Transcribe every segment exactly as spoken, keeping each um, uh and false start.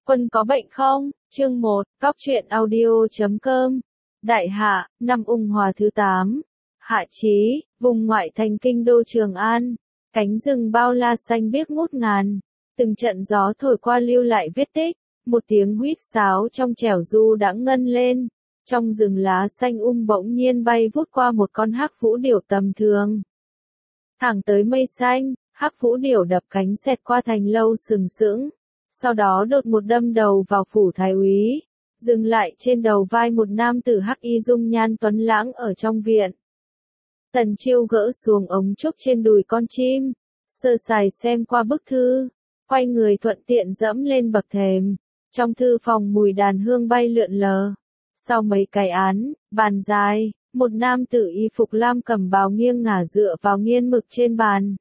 Quân có bệnh không? Chương một, Cóc truyện audio.com. Đại hạ, năm Ung Hòa thứ tám. Hạ chí, vùng ngoại thành kinh đô Trường An. Cánh rừng bao la xanh biếc ngút ngàn. Từng trận gió thổi qua lưu lại vết tích. Một tiếng huýt sáo trong trẻo du đã ngân lên. Trong rừng lá xanh um bỗng nhiên bay vút qua một con hắc vũ điểu tầm thường. Thẳng tới mây xanh, hắc vũ điểu đập cánh xẹt qua thành lâu sừng sững. Sau đó đột một đâm đầu vào phủ thái úy, dừng lại trên đầu vai một nam tử hắc y dung nhan tuấn lãng ở trong viện. Tần Chiêu gỡ xuồng ống trúc trên đùi con chim, sơ sài xem qua bức thư, quay người thuận tiện dẫm lên bậc thềm. Trong thư phòng mùi đàn hương bay lượn lờ. Sau mấy cái án, bàn dài, một nam tử y phục lam cầm bào nghiêng ngả dựa vào nghiên mực trên bàn.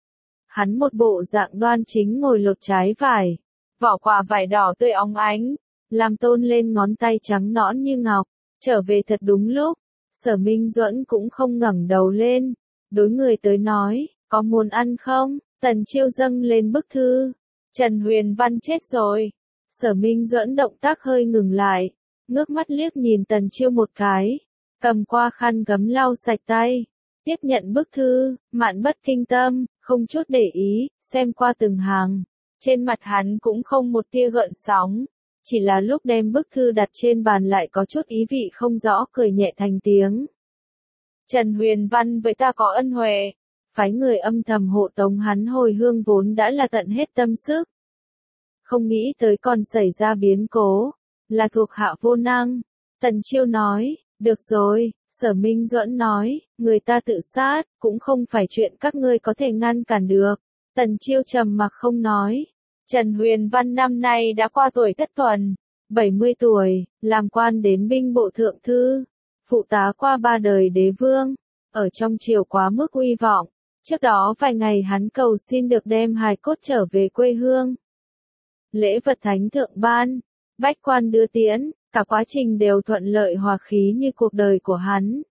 Hắn một bộ dạng đoan chính ngồi lột trái vải. Vỏ quả vải đỏ tươi óng ánh, làm tôn lên ngón tay trắng nõn như ngọc. Trở về thật đúng lúc, Sở Minh Duẫn cũng không ngẩng đầu lên, đối người tới nói, có muốn ăn không? Tần Chiêu dâng lên bức thư. Trần Huyền Văn chết rồi. Sở Minh Duẫn động tác hơi ngừng lại, ngước mắt liếc nhìn Tần Chiêu một cái, cầm qua khăn gấm lau sạch tay, tiếp nhận bức thư, mạn bất kinh tâm, không chút để ý, xem qua từng hàng. Trên mặt hắn cũng không một tia gợn sóng, chỉ là lúc đem bức thư đặt trên bàn lại có chút ý vị không rõ, cười nhẹ thành tiếng. Trần Huyền Văn với ta có ân huệ, phái người âm thầm hộ tống hắn hồi hương vốn đã là tận hết tâm sức. Không nghĩ tới còn xảy ra biến cố, là thuộc hạ vô năng. Tần Chiêu nói, được rồi. Sở Minh Duẫn nói, người ta tự sát, cũng không phải chuyện các ngươi có thể ngăn cản được. Tần Chiêu trầm mặc không nói. Trần Huyền Văn năm nay đã qua tuổi thất tuần, bảy mươi tuổi, làm quan đến binh bộ thượng thư, phụ tá qua ba đời đế vương, ở trong triều quá mức uy vọng. Trước đó vài ngày hắn cầu xin được đem hài cốt trở về quê hương. Lễ vật thánh thượng ban, bách quan đưa tiễn, cả quá trình đều thuận lợi hòa khí như cuộc đời của hắn.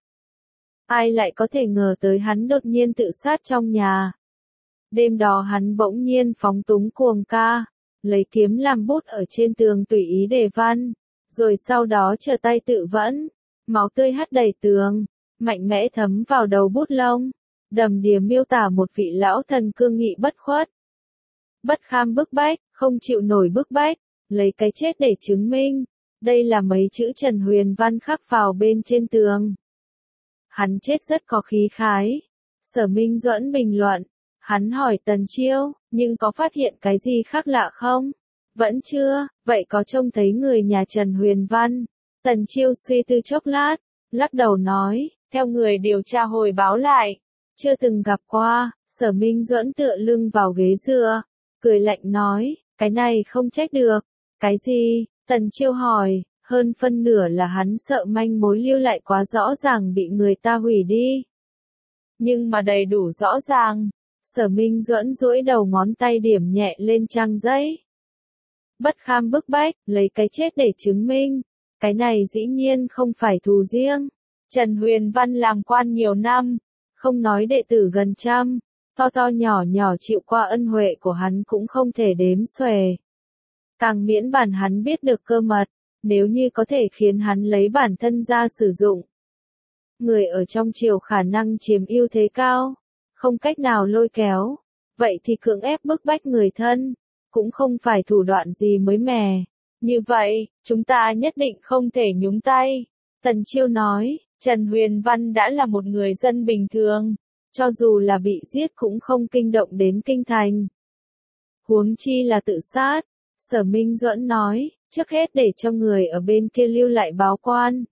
Ai lại có thể ngờ tới hắn đột nhiên tự sát trong nhà. Đêm đó hắn bỗng nhiên phóng túng cuồng ca, lấy kiếm làm bút ở trên tường tùy ý đề văn, rồi sau đó trở tay tự vẫn, máu tươi hắt đầy tường, mạnh mẽ thấm vào đầu bút lông, đầm đìa miêu tả một vị lão thần cương nghị bất khuất. Bất kham bức bách, không chịu nổi bức bách, lấy cái chết để chứng minh. Đây là mấy chữ Trần Huyền Văn khắc vào bên trên tường. Hắn chết rất có khí khái. Sở Minh Duẫn bình luận. Hắn hỏi Tần Chiêu, nhưng có phát hiện cái gì khác lạ không? Vẫn chưa, vậy có trông thấy người nhà Trần Huyền Văn? Tần Chiêu suy tư chốc lát, lắc đầu nói, theo người điều tra hồi báo lại, chưa từng gặp qua. Sở Minh Duẫn tựa lưng vào ghế dựa, cười lạnh nói, cái này không trách được. Cái gì? Tần Chiêu hỏi, hơn phân nửa là hắn sợ manh mối lưu lại quá rõ ràng bị người ta hủy đi. Nhưng mà đầy đủ rõ ràng. Sở Minh Duẫn duỗi đầu ngón tay điểm nhẹ lên trang giấy. Bất kham bức bách, lấy cái chết để chứng minh. Cái này dĩ nhiên không phải thù riêng. Trần Huyền Văn làm quan nhiều năm, không nói đệ tử gần trăm, to to nhỏ nhỏ chịu qua ân huệ của hắn cũng không thể đếm xuể. Càng miễn bản hắn biết được cơ mật, nếu như có thể khiến hắn lấy bản thân ra sử dụng. Người ở trong triều khả năng chiếm ưu thế cao, không cách nào lôi kéo, vậy thì cưỡng ép bức bách người thân, cũng không phải thủ đoạn gì mới mẻ. Như vậy, chúng ta nhất định không thể nhúng tay. Tần Chiêu nói, Trần Huyền Văn đã là một người dân bình thường, cho dù là bị giết cũng không kinh động đến kinh thành. Huống chi là tự sát. Sở Minh Duẫn nói, trước hết để cho người ở bên kia lưu lại báo quan.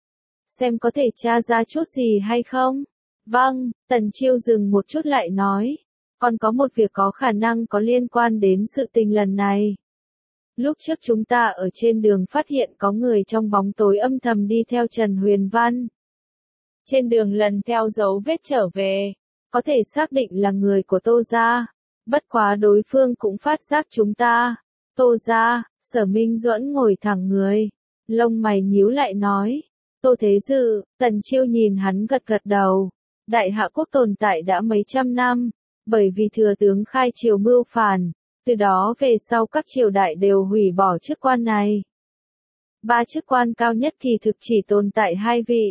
Xem có thể tra ra chút gì hay không? Vâng. Tần Chiêu dừng một chút lại nói, còn có một việc có khả năng có liên quan đến sự tình lần này. Lúc trước chúng ta ở trên đường phát hiện có người trong bóng tối âm thầm đi theo Trần Huyền Văn. Trên đường lần theo dấu vết trở về, có thể xác định là người của Tô gia. Bất quá đối phương cũng phát giác chúng ta. Tô gia. Sở Minh Duẫn ngồi thẳng người, lông mày nhíu lại nói, Tô Thế Dự. Tần Chiêu nhìn hắn gật gật đầu. Đại Hạ quốc tồn tại đã mấy trăm năm, bởi vì thừa tướng khai triều mưu phản, Từ đó về sau các triều đại đều hủy bỏ chức quan này. Ba chức quan cao nhất kỳ thực chỉ tồn tại hai vị.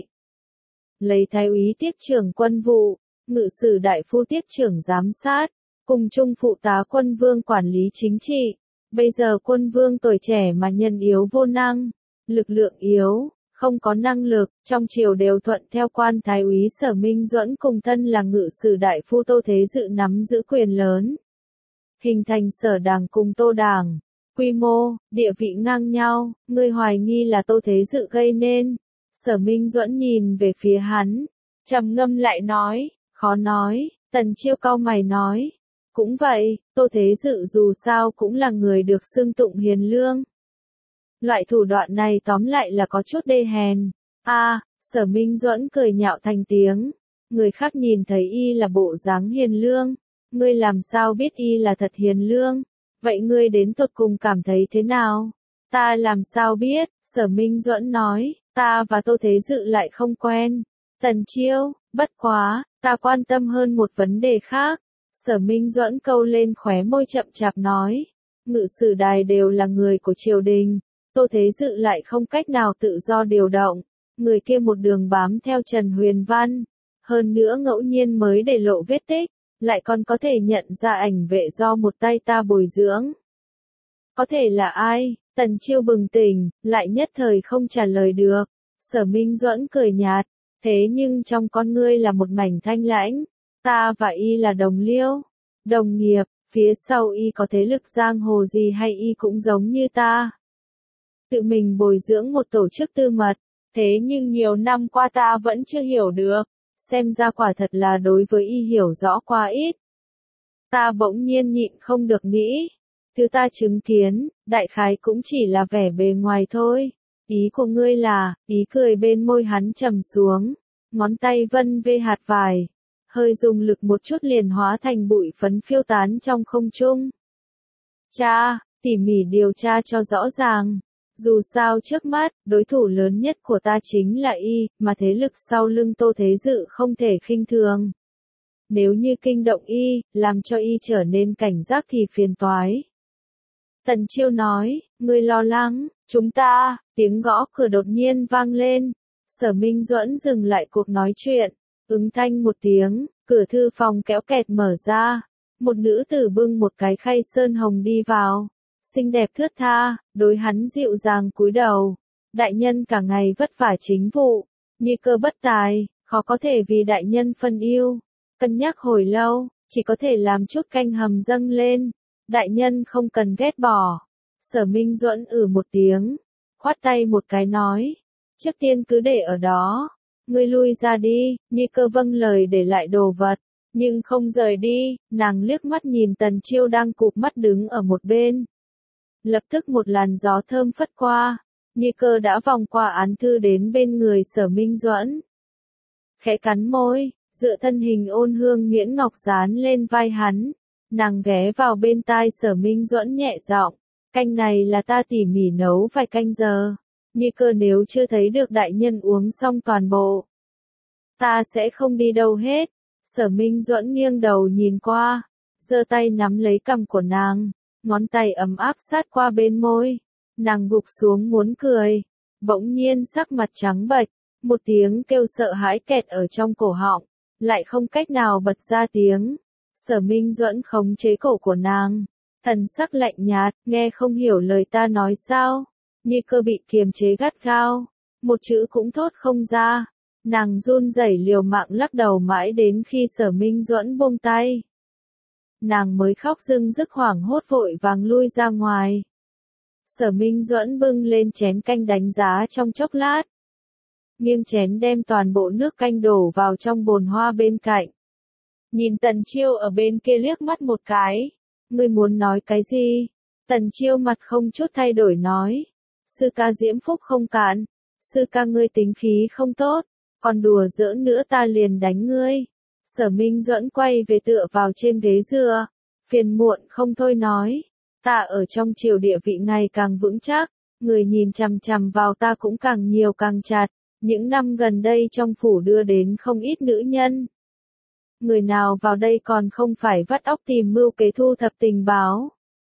Lấy thái úy tiếp trưởng quân vụ, ngự sử đại phu tiếp trưởng giám sát, cùng chung phụ tá quân vương quản lý chính trị. Bây giờ quân vương tuổi trẻ mà nhân yếu vô năng, lực lượng yếu, không có năng lực, trong triều đều thuận theo quan thái úy Sở Minh Duẫn cùng thân là ngự sử đại phu Tô Thế Dự nắm giữ quyền lớn. Hình thành Sở Đảng cùng Tô Đảng, quy mô, địa vị ngang nhau, người hoài nghi là Tô Thế Dự gây nên. Sở Minh Duẫn nhìn về phía hắn, trầm ngâm lại nói, khó nói. Tần Chiêu cau mày nói, cũng vậy, Tô Thế Dự dù sao cũng là người được xưng tụng hiền lương. Loại thủ đoạn này tóm lại là có chút đê hèn. A, à, Sở Minh Duẫn cười nhạo thành tiếng, người khác nhìn thấy y là bộ dáng hiền lương, ngươi làm sao biết y là thật hiền lương? Vậy ngươi đến tột cùng cảm thấy thế nào? Ta làm sao biết? Sở Minh Duẫn nói, ta và Tô Thế Dự lại không quen. Tần Chiêu, bất quá, ta quan tâm hơn một vấn đề khác. Sở Minh Duẫn câu lên khóe môi chậm chạp nói, ngự sử đài đều là người của triều đình, Tô Thế Dự lại không cách nào tự do điều động, người kia một đường bám theo Trần Huyền Văn, hơn nữa ngẫu nhiên mới để lộ vết tích, lại còn có thể nhận ra ảnh vệ do một tay ta bồi dưỡng. Có thể là ai? Tần Chiêu bừng tỉnh, lại nhất thời không trả lời được. Sở Minh Duẫn cười nhạt, thế nhưng trong con ngươi là một mảnh thanh lãnh. Ta và y là đồng liêu, đồng nghiệp, phía sau y có thế lực giang hồ gì hay y cũng giống như ta. Tự mình bồi dưỡng một tổ chức tư mật, thế nhưng nhiều năm qua ta vẫn chưa hiểu được, xem ra quả thật là đối với y hiểu rõ quá ít. Ta bỗng nhiên nhịn không được nghĩ, thứ ta chứng kiến, đại khái cũng chỉ là vẻ bề ngoài thôi. Ý của ngươi là, ý cười bên môi hắn trầm xuống, ngón tay vân vê hạt vải, hơi dùng lực một chút liền hóa thành bụi phấn phiêu tán trong không trung. Cha, tỉ mỉ điều tra cho rõ ràng. Dù sao trước mắt, đối thủ lớn nhất của ta chính là y, mà thế lực sau lưng Tô Thế Dự không thể khinh thường. Nếu như kinh động y, làm cho y trở nên cảnh giác thì phiền toái. Tần Chiêu nói, ngươi lo lắng, chúng ta, tiếng gõ cửa đột nhiên vang lên. Sở Minh Duẫn dừng lại cuộc nói chuyện, ứng thanh một tiếng, cửa thư phòng kéo kẹt mở ra. Một nữ tử bưng một cái khay sơn hồng đi vào. Xinh đẹp thướt tha, đối hắn dịu dàng cúi đầu. Đại nhân cả ngày vất vả chính vụ, như cơ bất tài, khó có thể vì đại nhân phân yêu. Cân nhắc hồi lâu, chỉ có thể làm chút canh hầm dâng lên. Đại nhân không cần ghét bỏ. Sở Minh Duẫn ử một tiếng, khoát tay một cái nói. Trước tiên cứ để ở đó. Ngươi lui ra đi, như cơ vâng lời để lại đồ vật. Nhưng không rời đi, nàng liếc mắt nhìn Tần Chiêu đang cụp mắt đứng ở một bên. Lập tức một làn gió thơm phất qua, như cơ đã vòng qua án thư đến bên người Sở Minh Duẫn. Khẽ cắn môi, dựa thân hình ôn hương miễn ngọc dán lên vai hắn, nàng ghé vào bên tai Sở Minh Duẫn nhẹ giọng, canh này là ta tỉ mỉ nấu vài canh giờ, như cơ nếu chưa thấy được đại nhân uống xong toàn bộ, ta sẽ không đi đâu hết. Sở Minh Duẫn nghiêng đầu nhìn qua, giơ tay nắm lấy cằm của nàng. Ngón tay ấm áp sát qua bên môi, nàng gục xuống muốn cười, bỗng nhiên sắc mặt trắng bệch, một tiếng kêu sợ hãi kẹt ở trong cổ họng, lại không cách nào bật ra tiếng. Sở Minh Duẫn khống chế cổ của nàng, thần sắc lạnh nhạt, nghe không hiểu lời ta nói sao, như cơ bị kiềm chế gắt gao, một chữ cũng thốt không ra, nàng run rẩy liều mạng lắc đầu mãi đến khi Sở Minh Duẫn buông tay. Nàng mới khóc rưng rức hoảng hốt vội vàng lui ra ngoài. Sở Minh Duẫn bưng lên chén canh đánh giá trong chốc lát. Nghiêng chén đem toàn bộ nước canh đổ vào trong bồn hoa bên cạnh. Nhìn Tần Chiêu ở bên kia liếc mắt một cái. Ngươi muốn nói cái gì? Tần Chiêu mặt không chút thay đổi nói. Sư ca diễm phúc không cạn. Sư ca ngươi tính khí không tốt. Còn đùa giỡn nữa ta liền đánh ngươi. Sở Minh Duẫn quay về tựa vào trên ghế dựa, phiền muộn không thôi nói, ta ở trong triều địa vị ngày càng vững chắc, người nhìn chằm chằm vào ta cũng càng nhiều càng chặt, những năm gần đây trong phủ đưa đến không ít nữ nhân. Người nào vào đây còn không phải vắt óc tìm mưu kế thu thập tình báo.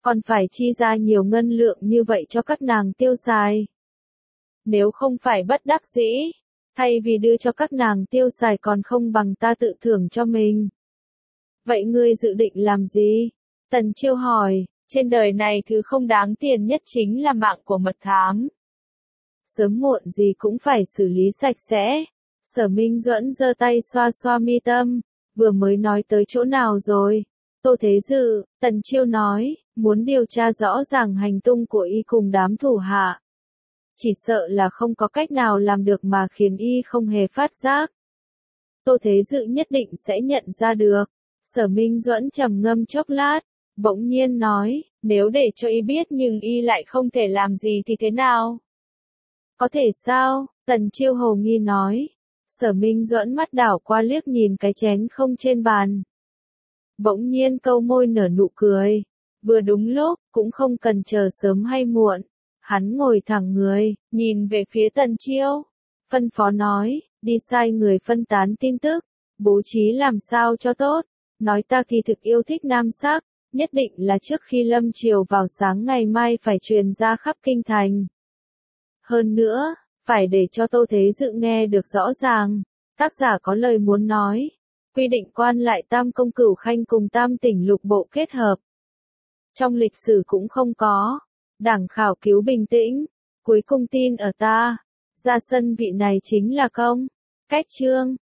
còn phải chi ra nhiều ngân lượng như vậy cho các nàng tiêu xài. Nếu không phải bất đắc dĩ, thay vì đưa cho các nàng tiêu xài còn không bằng ta tự thưởng cho mình. Vậy ngươi dự định làm gì? Tần Chiêu hỏi, trên đời này thứ không đáng tiền nhất chính là mạng của mật thám. Sớm muộn gì cũng phải xử lý sạch sẽ. Sở Minh Duẫn giơ tay xoa xoa mi tâm, vừa mới nói tới chỗ nào rồi? Tô Thế Dự, Tần Chiêu nói, muốn điều tra rõ ràng hành tung của y cùng đám thủ hạ. Chỉ sợ là không có cách nào làm được mà khiến y không hề phát giác. Tô Thế Dự nhất định sẽ nhận ra được. Sở Minh Duẫn trầm ngâm chốc lát, bỗng nhiên nói, nếu để cho y biết nhưng y lại không thể làm gì thì thế nào? Có thể sao? Tần Chiêu hồ nghi nói. Sở Minh Duẫn mắt đảo qua liếc nhìn cái chén không trên bàn. Bỗng nhiên câu môi nở nụ cười. Vừa đúng lúc, cũng không cần chờ sớm hay muộn. Hắn ngồi thẳng người, nhìn về phía Tần Chiêu. Phân phó nói, đi sai người phân tán tin tức, bố trí làm sao cho tốt. Nói ta kỳ thực yêu thích nam sắc, nhất định là trước khi lâm chiều vào sáng ngày mai phải truyền ra khắp kinh thành. Hơn nữa, phải để cho Tô Thế Dự nghe được rõ ràng, tác giả có lời muốn nói, quy định quan lại tam công cửu khanh cùng tam tỉnh lục bộ kết hợp. Trong lịch sử cũng không có, đảng khảo cứu bình tĩnh, cuối cùng tin ở ta, ra sân vị này chính là công, cách chương.